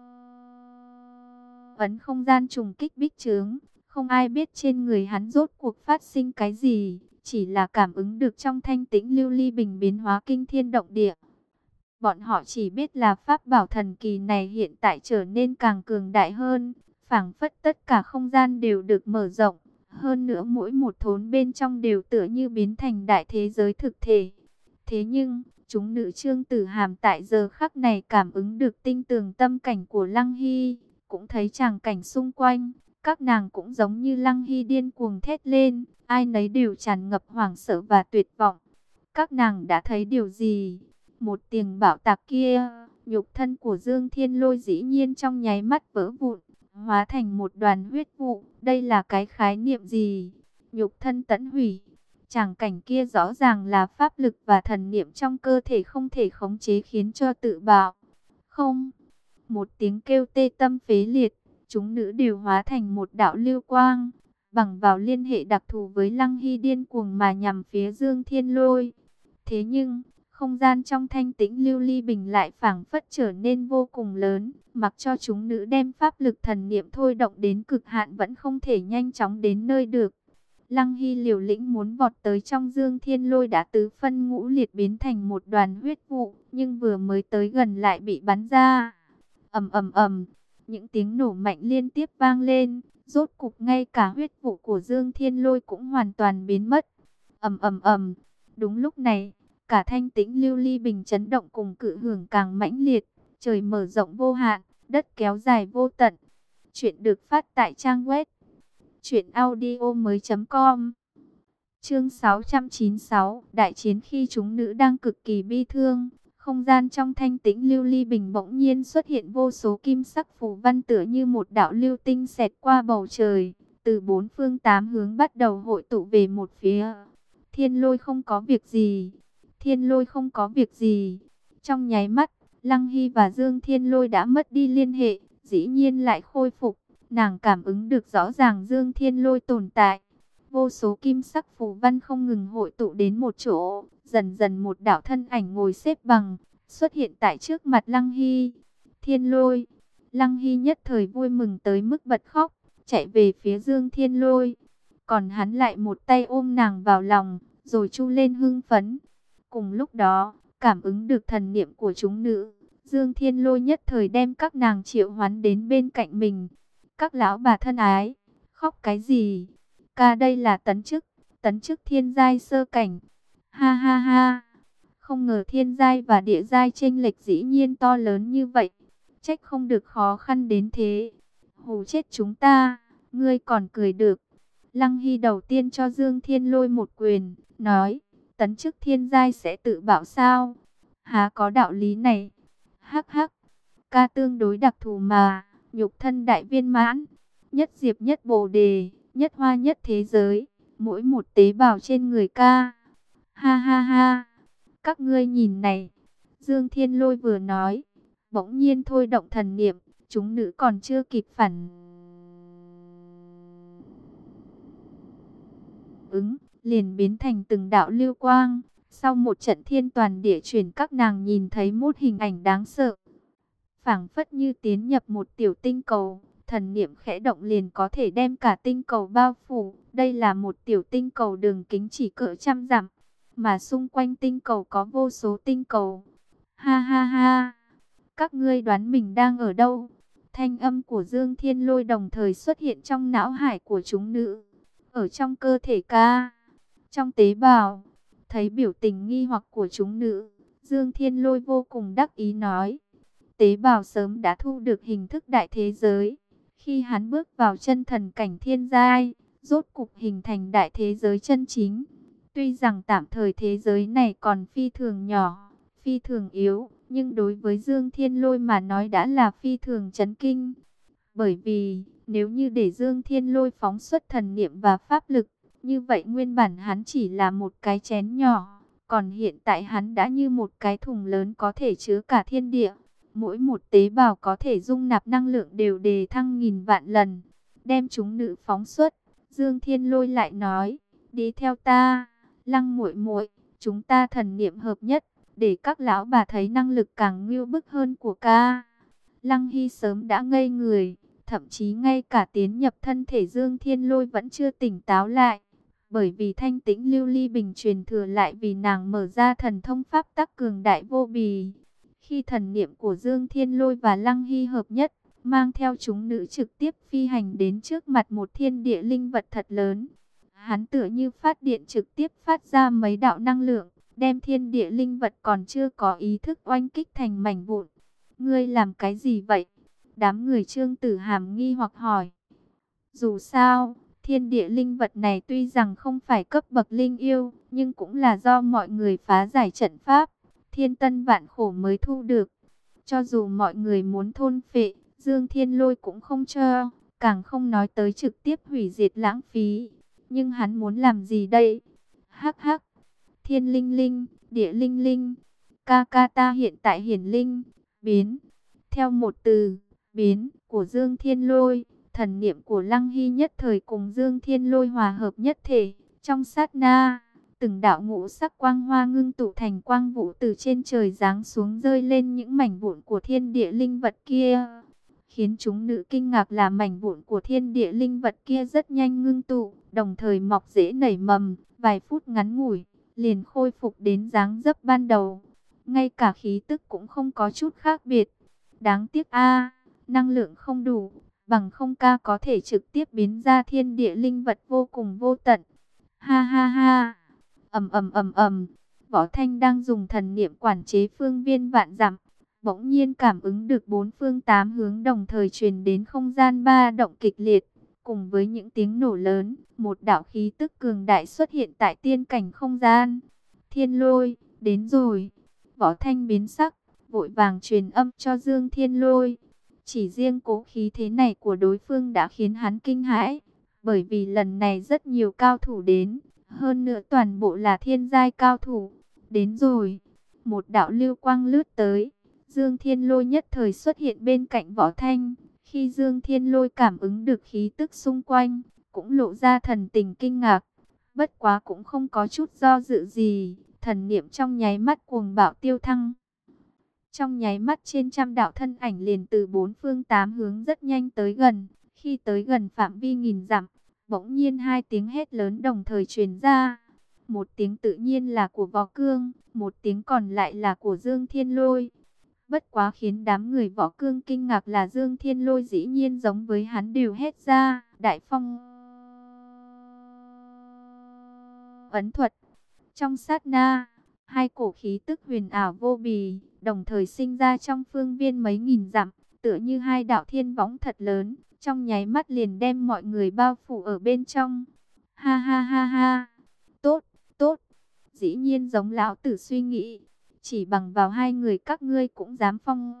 ấn không gian trùng kích bích trướng, không ai biết trên người hắn rốt cuộc phát sinh cái gì, chỉ là cảm ứng được trong thanh tĩnh lưu ly bình biến hóa kinh thiên động địa. Bọn họ chỉ biết là pháp bảo thần kỳ này hiện tại trở nên càng cường đại hơn, phảng phất tất cả không gian đều được mở rộng, hơn nữa mỗi một thốn bên trong đều tựa như biến thành đại thế giới thực thể. Thế nhưng, chúng nữ Trương Tử Hàm tại giờ khắc này cảm ứng được tinh tường tâm cảnh của Lăng Hy, cũng thấy tràng cảnh xung quanh, các nàng cũng giống như Lăng Hy điên cuồng thét lên, ai nấy đều tràn ngập hoảng sợ và tuyệt vọng. Các nàng đã thấy điều gì? Một tiếng bạo tạc kia, nhục thân của Dương Thiên Lôi dĩ nhiên trong nháy mắt vỡ vụn, hóa thành một đoàn huyết vụ. Đây là cái khái niệm gì? Nhục thân tẫn hủy. Tràng cảnh kia rõ ràng là pháp lực và thần niệm trong cơ thể không thể khống chế khiến cho tự bạo. Không. Một tiếng kêu tê tâm phế liệt, chúng nữ đều hóa thành một đạo lưu quang, bằng vào liên hệ đặc thù với Lăng Hy điên cuồng mà nhằm phía Dương Thiên Lôi. Thế nhưng, không gian trong thanh tĩnh lưu ly bình lại phảng phất trở nên vô cùng lớn, mặc cho chúng nữ đem pháp lực thần niệm thôi động đến cực hạn vẫn không thể nhanh chóng đến nơi được. Lăng Hy liều lĩnh muốn vọt tới trong Dương Thiên Lôi đã tứ phân ngũ liệt biến thành một đoàn huyết vụ, nhưng vừa mới tới gần lại bị bắn ra. Ầm ầm ầm, những tiếng nổ mạnh liên tiếp vang lên, rốt cục ngay cả huyết vụ của Dương Thiên Lôi cũng hoàn toàn biến mất. Ầm ầm ầm, đúng lúc này, cả thanh tĩnh lưu ly bình chấn động cùng cự hưởng càng mãnh liệt, trời mở rộng vô hạn, đất kéo dài vô tận. Chuyện được phát tại trang web truyện audio mới chấm com. Chương sáu trăm chín mươi sáu, đại chiến khi chúng nữ đang cực kỳ bi thương, không gian trong thanh tĩnh lưu ly bình bỗng nhiên xuất hiện vô số kim sắc phù văn tựa như một đạo lưu tinh xẹt qua bầu trời, từ bốn phương tám hướng bắt đầu hội tụ về một phía. Thiên Lôi không có việc gì. Thiên Lôi không có việc gì. Trong nháy mắt, Lăng Hy và Dương Thiên Lôi đã mất đi liên hệ, dĩ nhiên lại khôi phục. Nàng cảm ứng được rõ ràng Dương Thiên Lôi tồn tại. Vô số kim sắc phù văn không ngừng hội tụ đến một chỗ, dần dần một đạo thân ảnh ngồi xếp bằng, xuất hiện tại trước mặt Lăng Hy. Thiên Lôi. Lăng Hy nhất thời vui mừng tới mức bật khóc, chạy về phía Dương Thiên Lôi. còn hắn lại một tay ôm nàng vào lòng, rồi chu lên hưng phấn. Cùng lúc đó, cảm ứng được thần niệm của chúng nữ, Dương Thiên Lôi nhất thời đem các nàng triệu hoán đến bên cạnh mình. Các lão bà thân ái, khóc cái gì? Ca đây là tấn chức, tấn chức thiên giai sơ cảnh. Ha ha ha, không ngờ thiên giai và địa giai chênh lệch dĩ nhiên to lớn như vậy. Trách không được khó khăn đến thế. Hù chết chúng ta, ngươi còn cười được. Lăng Hy đầu tiên cho Dương Thiên Lôi một quyền, nói, tấn chức thiên giai sẽ tự bảo sao? Há có đạo lý này. Hắc hắc, ca tương đối đặc thù mà, nhục thân đại viên mãn, nhất diệp nhất bồ đề, nhất hoa nhất thế giới, mỗi một tế bào trên người ca. Ha ha ha, các ngươi nhìn này. Dương Thiên Lôi vừa nói, bỗng nhiên thôi động thần niệm, chúng nữ còn chưa kịp phản ứng, liền biến thành từng đạo lưu quang. Sau một trận thiên toàn địa chuyển, các nàng nhìn thấy một hình ảnh đáng sợ. Phảng phất như tiến nhập một tiểu tinh cầu, thần niệm khẽ động liền có thể đem cả tinh cầu bao phủ. Đây là một tiểu tinh cầu đường kính chỉ cỡ trăm dặm, mà xung quanh tinh cầu có vô số tinh cầu. Ha ha ha, các ngươi đoán mình đang ở đâu? Thanh âm của Dương Thiên Lôi đồng thời xuất hiện trong não hải của chúng nữ. Ở trong cơ thể ca, trong tế bào. Thấy biểu tình nghi hoặc của chúng nữ, Dương Thiên Lôi vô cùng đắc ý nói, tế bào sớm đã thu được hình thức đại thế giới. Khi hắn bước vào chân thần cảnh thiên giai, rốt cục hình thành đại thế giới chân chính. Tuy rằng tạm thời thế giới này còn phi thường nhỏ, phi thường yếu, nhưng đối với Dương Thiên Lôi mà nói đã là phi thường chấn kinh. Bởi vì, nếu như để Dương Thiên Lôi phóng xuất thần niệm và pháp lực, như vậy nguyên bản hắn chỉ là một cái chén nhỏ, còn hiện tại hắn đã như một cái thùng lớn có thể chứa cả thiên địa. Mỗi một tế bào có thể dung nạp năng lượng đều đề thăng nghìn vạn lần. Đem chúng nữ phóng xuất, Dương Thiên Lôi lại nói, đi theo ta, Lăng muội muội, chúng ta thần niệm hợp nhất, để các lão bà thấy năng lực càng ngưu bức hơn của ca. Lăng Hy sớm đã ngây người, thậm chí ngay cả tiến nhập thân thể Dương Thiên Lôi vẫn chưa tỉnh táo lại. Bởi vì thanh tĩnh lưu ly bình truyền thừa lại vì nàng mở ra thần thông pháp tắc cường đại vô bì. Khi thần niệm của Dương Thiên Lôi và Lăng Hy hợp nhất, mang theo chúng nữ trực tiếp phi hành đến trước mặt một thiên địa linh vật thật lớn. Hắn tựa như phát điện trực tiếp phát ra mấy đạo năng lượng, đem thiên địa linh vật còn chưa có ý thức oanh kích thành mảnh vụn. Ngươi làm cái gì vậy? Đám người Trương Tử Hàm nghi hoặc hỏi. Dù sao, thiên địa linh vật này tuy rằng không phải cấp bậc linh yêu, nhưng cũng là do mọi người phá giải trận pháp, thiên tân vạn khổ mới thu được. Cho dù mọi người muốn thôn phệ, Dương Thiên Lôi cũng không cho, càng không nói tới trực tiếp hủy diệt lãng phí. Nhưng hắn muốn làm gì đây? Hắc hắc, thiên linh linh, địa linh linh, ca ca ta hiện tại hiển linh, biến. Theo một từ, biến, của Dương Thiên Lôi, thần niệm của Lăng Hy nhất thời cùng Dương Thiên Lôi hòa hợp nhất thể. Trong sát na, từng đạo ngũ sắc quang hoa ngưng tụ thành quang vũ từ trên trời giáng xuống rơi lên những mảnh vụn của thiên địa linh vật kia. Khiến chúng nữ kinh ngạc là mảnh vụn của thiên địa linh vật kia rất nhanh ngưng tụ, đồng thời mọc rễ nảy mầm, vài phút ngắn ngủi, liền khôi phục đến dáng dấp ban đầu. Ngay cả khí tức cũng không có chút khác biệt. Đáng tiếc a, năng lượng không đủ, bằng không ca có thể trực tiếp biến ra thiên địa linh vật vô cùng vô tận. Ha ha ha, ầm ầm ầm ầm, Võ Thanh đang dùng thần niệm quản chế phương viên vạn dặm, bỗng nhiên cảm ứng được bốn phương tám hướng đồng thời truyền đến không gian ba động kịch liệt, cùng với những tiếng nổ lớn, một đạo khí tức cường đại xuất hiện tại tiên cảnh không gian. Thiên Lôi, đến rồi. Võ Thanh biến sắc, vội vàng truyền âm cho Dương Thiên Lôi. Chỉ riêng cố khí thế này của đối phương đã khiến hắn kinh hãi, bởi vì lần này rất nhiều cao thủ đến, hơn nữa toàn bộ là thiên giai cao thủ. Đến rồi, một đạo lưu quang lướt tới, Dương Thiên Lôi nhất thời xuất hiện bên cạnh Võ Thanh. Khi Dương Thiên Lôi cảm ứng được khí tức xung quanh, cũng lộ ra thần tình kinh ngạc, bất quá cũng không có chút do dự gì, thần niệm trong nháy mắt cuồng bạo tiêu thăng. Trong nháy mắt trên trăm đạo thân ảnh liền từ bốn phương tám hướng rất nhanh tới gần. Khi tới gần phạm vi nghìn dặm, Bỗng nhiên hai tiếng hét lớn đồng thời truyền ra. Một tiếng tự nhiên là của Võ Cương, một tiếng còn lại là của Dương Thiên Lôi. Bất quá khiến đám người Võ Cương kinh ngạc là Dương Thiên Lôi dĩ nhiên giống với hắn đều hét ra Đại Phong ấn thuật. Trong sát na, hai cổ khí tức huyền ảo vô bì, đồng thời sinh ra trong phương viên mấy nghìn dặm, tựa như hai đạo thiên võng thật lớn, trong nháy mắt liền đem mọi người bao phủ ở bên trong. Ha ha ha ha, tốt, tốt, dĩ nhiên giống lão tử suy nghĩ, chỉ bằng vào hai người các ngươi cũng dám phong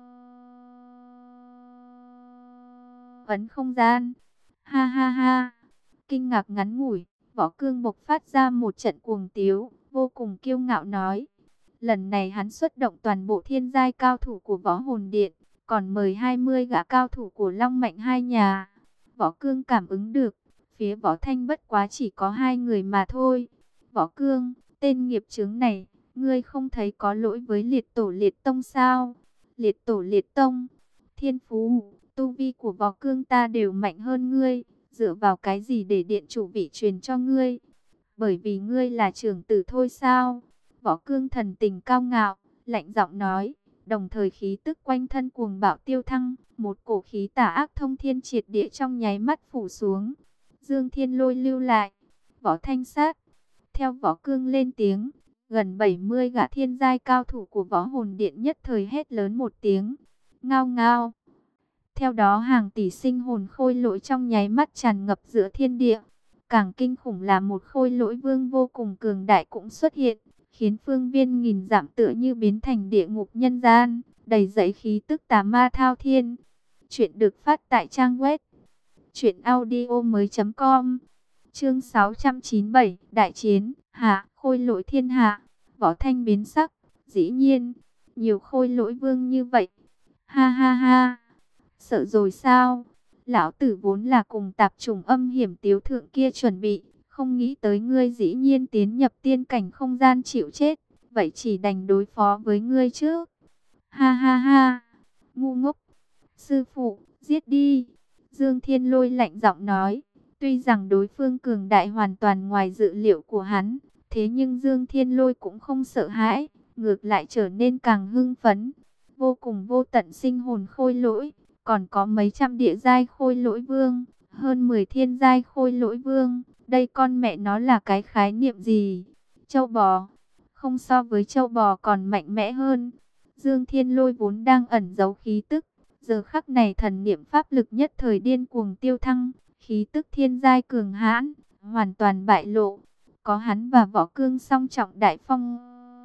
ấn không gian. Ha ha ha, kinh ngạc ngắn ngủi, Võ Cương bộc phát ra một trận cuồng tiếu, vô cùng kiêu ngạo nói. Lần này hắn xuất động toàn bộ thiên giai cao thủ của Võ Hồn Điện, còn mời hai mươi gã cao thủ của Long Mạnh hai nhà. Võ Cương cảm ứng được, phía Võ Thanh bất quá chỉ có hai người mà thôi. Võ Cương, tên nghiệp chướng này, ngươi không thấy có lỗi với liệt tổ liệt tông sao? Liệt tổ liệt tông, thiên phú, tu vi của Võ Cương ta đều mạnh hơn ngươi, dựa vào cái gì để điện chủ vị truyền cho ngươi? Bởi vì ngươi là trưởng tử thôi sao? Võ Cương thần tình cao ngạo, lạnh giọng nói, đồng thời khí tức quanh thân cuồng bạo tiêu thăng, một cổ khí tà ác thông thiên triệt địa trong nháy mắt phủ xuống. Dương Thiên Lôi lưu lại, Võ Thanh sát. Theo Võ Cương lên tiếng, gần bảy mươi gã thiên giai cao thủ của Võ Hồn Điện nhất thời hét lớn một tiếng, ngao ngao. Theo đó hàng tỷ sinh hồn khôi lỗi trong nháy mắt tràn ngập giữa thiên địa. Càng kinh khủng là một khôi lỗi vương vô cùng cường đại cũng xuất hiện, khiến phương viên nghìn dặm tựa như biến thành địa ngục nhân gian, đầy dẫy khí tức tà ma thao thiên. Chuyện được phát tại trang web truyện audio mới chấm com. Chương sáu trăm chín mươi bảy, đại chiến, hạ, khôi lỗi thiên hạ. Võ Thanh biến sắc, dĩ nhiên, nhiều khôi lỗi vương như vậy. Ha ha ha, sợ rồi sao? Lão tử vốn là cùng tạp trùng âm hiểm tiếu thượng kia chuẩn bị, không nghĩ tới ngươi dĩ nhiên tiến nhập tiên cảnh không gian chịu chết, vậy chỉ đành đối phó với ngươi chứ. Ha ha ha, ngu ngốc, sư phụ, giết đi. Dương Thiên Lôi lạnh giọng nói, tuy rằng đối phương cường đại hoàn toàn ngoài dự liệu của hắn, thế nhưng Dương Thiên Lôi cũng không sợ hãi, ngược lại trở nên càng hưng phấn. Vô cùng vô tận sinh hồn khôi lỗi, còn có mấy trăm địa giai khôi lỗi vương, hơn mười thiên giai khôi lỗi vương, đây con mẹ nó là cái khái niệm gì? Châu bò, không so với châu bò còn mạnh mẽ hơn. Dương Thiên Lôi vốn đang ẩn giấu khí tức, giờ khắc này thần niệm pháp lực nhất thời điên cuồng tiêu thăng, khí tức thiên giai cường hãn, hoàn toàn bại lộ. Có hắn và Võ Cương song trọng đại phong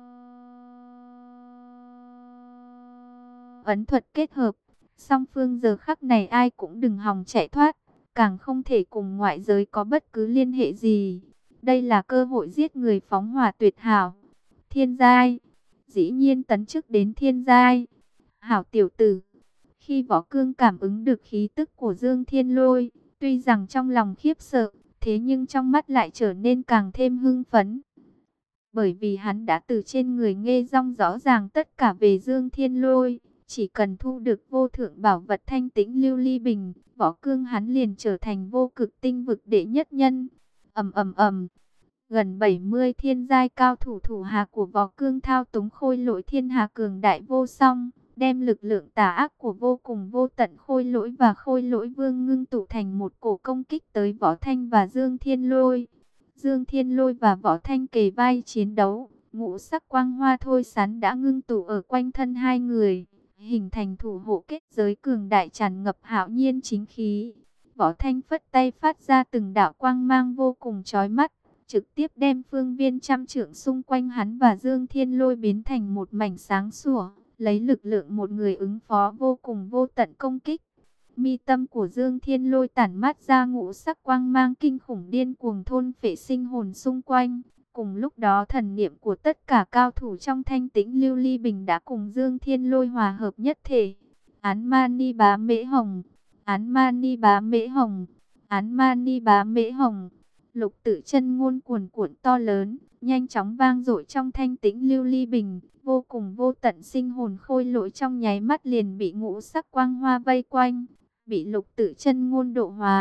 ấn thuật kết hợp, song phương giờ khắc này ai cũng đừng hòng chạy thoát, càng không thể cùng ngoại giới có bất cứ liên hệ gì. Đây là cơ hội giết người phóng hỏa tuyệt hảo. Thiên giai, dĩ nhiên tấn chức đến thiên giai. Hảo tiểu tử. Khi Võ Cương cảm ứng được khí tức của Dương Thiên Lôi, tuy rằng trong lòng khiếp sợ, thế nhưng trong mắt lại trở nên càng thêm hưng phấn. Bởi vì hắn đã từ trên người nghe rong rõ ràng tất cả về Dương Thiên Lôi. Chỉ cần thu được vô thượng bảo vật thanh tĩnh lưu ly bình, Võ Cương hắn liền trở thành vô cực tinh vực đệ nhất nhân. Ầm ầm ầm. Gần bảy mươi thiên giai cao thủ thủ hạ của Võ Cương thao túng khôi lỗi thiên hà cường đại vô song, đem lực lượng tà ác của vô cùng vô tận khôi lỗi và khôi lỗi vương ngưng tụ thành một cổ công kích tới Võ Thanh và Dương Thiên Lôi. Dương Thiên Lôi và Võ Thanh kề vai chiến đấu, ngũ sắc quang hoa thôi sán đã ngưng tụ ở quanh thân hai người, hình thành thủ hộ kết giới cường đại tràn ngập hạo nhiên chính khí. Võ Thanh phất tay phát ra từng đạo quang mang vô cùng chói mắt, trực tiếp đem phương viên trăm trượng xung quanh hắn và Dương Thiên Lôi biến thành một mảnh sáng sủa, lấy lực lượng một người ứng phó vô cùng vô tận công kích. Mi tâm của Dương Thiên Lôi tản mát ra ngũ sắc quang mang kinh khủng điên cuồng thôn phệ sinh hồn xung quanh. Cùng lúc đó thần niệm của tất cả cao thủ trong thanh tĩnh lưu ly bình đã cùng Dương Thiên Lôi hòa hợp nhất thể. Án mani bá mễ hồng, án mani bá mễ hồng, án mani bá mễ hồng. Lục tự chân ngôn cuồn cuộn to lớn, nhanh chóng vang dội trong thanh tĩnh lưu ly bình. Vô cùng vô tận sinh hồn khôi lỗi trong nháy mắt liền bị ngũ sắc quang hoa vây quanh, bị lục tự chân ngôn độ hóa.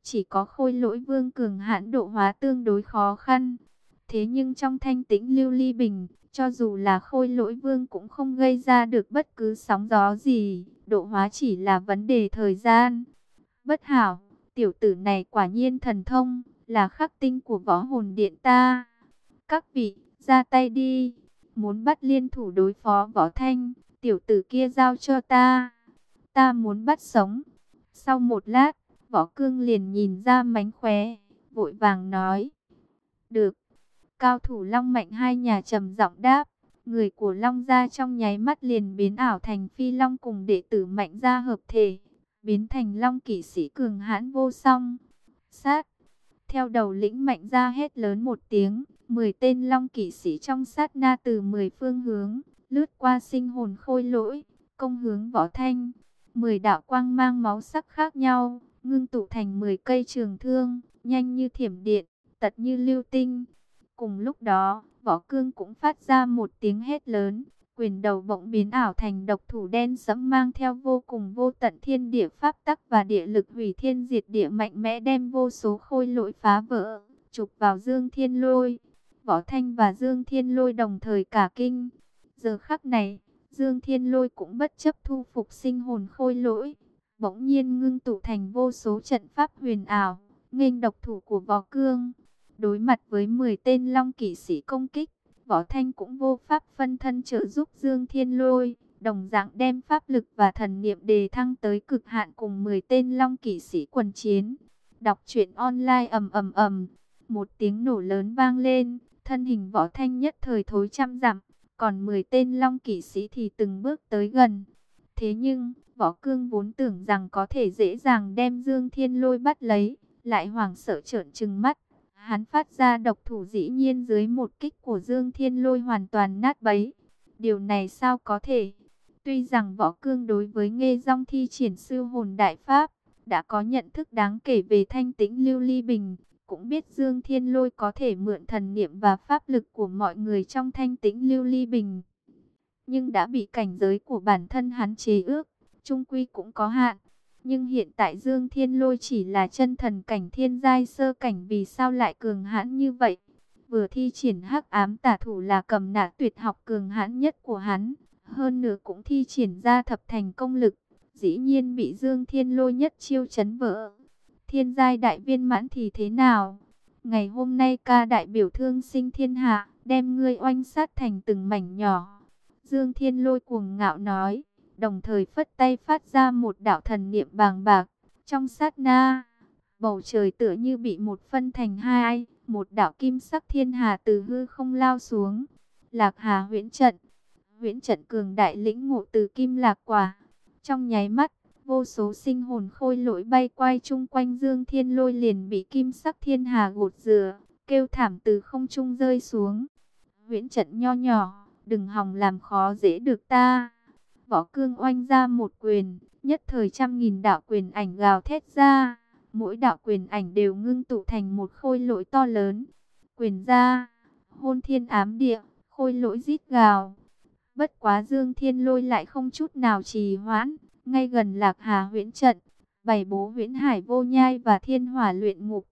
chỉ có Khôi Lỗi Vương cường hãn độ hóa tương đối khó khăn. Thế nhưng trong thanh tĩnh lưu ly bình, cho dù là Khôi Lỗi Vương cũng không gây ra được bất cứ sóng gió gì, độ hóa chỉ là vấn đề thời gian. Bất hảo, tiểu tử này quả nhiên thần thông, là khắc tinh của võ hồn điện ta. Các vị, ra tay đi, muốn bắt liên thủ đối phó Võ Thanh, tiểu tử kia giao cho ta. Ta muốn bắt sống. Sau một lát, Võ Cương liền nhìn ra mánh khóe, vội vàng nói. Được. Cao thủ Long Mạnh hai nhà trầm giọng đáp. Người của Long gia trong nháy mắt liền biến ảo thành Phi Long cùng đệ tử Mạnh gia hợp thể, biến thành Long kỵ sĩ cường hãn vô song. Sát. Theo đầu lĩnh Mạnh gia hét lớn một tiếng, mười tên Long kỵ sĩ trong sát na từ mười phương hướng, lướt qua sinh hồn Khôi Lỗi, công hướng Võ Thanh. Mười đạo quang mang máu sắc khác nhau, ngưng tụ thành mười cây trường thương, nhanh như thiểm điện, tật như lưu tinh. Cùng lúc đó, Võ Cương cũng phát ra một tiếng hét lớn, quyền đầu bỗng biến ảo thành độc thủ đen sẫm mang theo vô cùng vô tận thiên địa pháp tắc và địa lực hủy thiên diệt địa mạnh mẽ đem vô số Khôi Lỗi phá vỡ, chụp vào Dương Thiên Lôi. Võ Thanh và Dương Thiên Lôi đồng thời cả kinh. Giờ khắc này, Dương Thiên Lôi cũng bất chấp thu phục sinh hồn Khôi Lỗi, bỗng nhiên ngưng tụ thành vô số trận pháp huyền ảo, nghênh độc thủ của Võ Cương. Đối mặt với mười tên Long kỵ sĩ công kích, Võ Thanh cũng vô pháp phân thân trợ giúp Dương Thiên Lôi, đồng dạng đem pháp lực và thần niệm đề thăng tới cực hạn cùng mười tên Long kỵ sĩ quần chiến. Đọc truyện online ầm ầm ầm, một tiếng nổ lớn vang lên, thân hình Võ Thanh nhất thời thối trăm dặm, còn mười tên Long kỵ sĩ thì từng bước tới gần. Thế nhưng, Võ Cương vốn tưởng rằng có thể dễ dàng đem Dương Thiên Lôi bắt lấy, lại hoảng sợ trợn trừng mắt. Hắn phát ra độc thủ dĩ nhiên dưới một kích của Dương Thiên Lôi hoàn toàn nát bấy. Điều này sao có thể? Tuy rằng Võ Cương đối với Nghê Dong thi triển sư hồn đại pháp, đã có nhận thức đáng kể về thanh tĩnh lưu ly bình, cũng biết Dương Thiên Lôi có thể mượn thần niệm và pháp lực của mọi người trong thanh tĩnh lưu ly bình. Nhưng đã bị cảnh giới của bản thân hắn chế ước, chung quy cũng có hạn. Nhưng hiện tại Dương Thiên Lôi chỉ là chân thần cảnh thiên giai sơ cảnh, vì sao lại cường hãn như vậy? Vừa thi triển hắc ám tả thủ là cầm nã tuyệt học cường hãn nhất của hắn, hơn nữa cũng thi triển ra thập thành công lực, dĩ nhiên bị Dương Thiên Lôi nhất chiêu chấn vỡ. Thiên giai đại viên mãn thì thế nào? Ngày hôm nay ca đại biểu thương sinh thiên hạ, đem ngươi oanh sát thành từng mảnh nhỏ. Dương Thiên Lôi cuồng ngạo nói, đồng thời phất tay phát ra một đạo thần niệm bàng bạc. Trong sát na, bầu trời tựa như bị một phân thành hai, một đạo kim sắc thiên hà từ hư không lao xuống. Lạc Hà huyễn trận, huyễn trận cường đại lĩnh ngộ từ kim lạc quả. Trong nháy mắt, vô số sinh hồn Khôi Lỗi bay quay chung quanh Dương Thiên Lôi liền bị kim sắc thiên hà gột rửa, kêu thảm từ không trung rơi xuống. Huyễn trận nho nhỏ, đừng hòng làm khó dễ được ta. Võ Cương oanh ra một quyền, nhất thời trăm nghìn đạo quyền ảnh gào thét ra. Mỗi đạo quyền ảnh đều ngưng tụ thành một Khôi Lỗi to lớn. Quyền ra, hôn thiên ám địa, Khôi Lỗi rít gào. Bất quá Dương Thiên Lôi lại không chút nào trì hoãn, ngay gần Lạc Hà huyễn trận, bày bố huyễn hải vô nhai và thiên hỏa luyện ngục.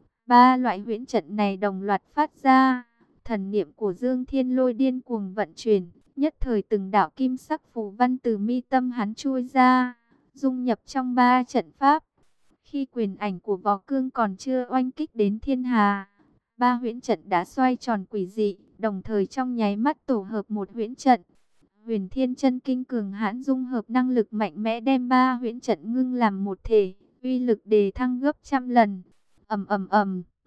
Ba loại huyễn trận này đồng loạt phát ra, thần niệm của Dương Thiên Lôi điên cuồng vận chuyển, nhất thời từng đạo kim sắc phù văn từ mi tâm hắn chui ra, dung nhập trong ba trận pháp. Khi quyền ảnh của Võ Cương còn chưa oanh kích đến thiên hà, ba huyễn trận đã xoay tròn quỷ dị, đồng thời trong nháy mắt tổ hợp một huyễn trận. Huyền Thiên Chân Kinh cường hãn dung hợp năng lực mạnh mẽ đem ba huyễn trận ngưng làm một thể, uy lực đề thăng gấp trăm lần. Ầm ầm ầm.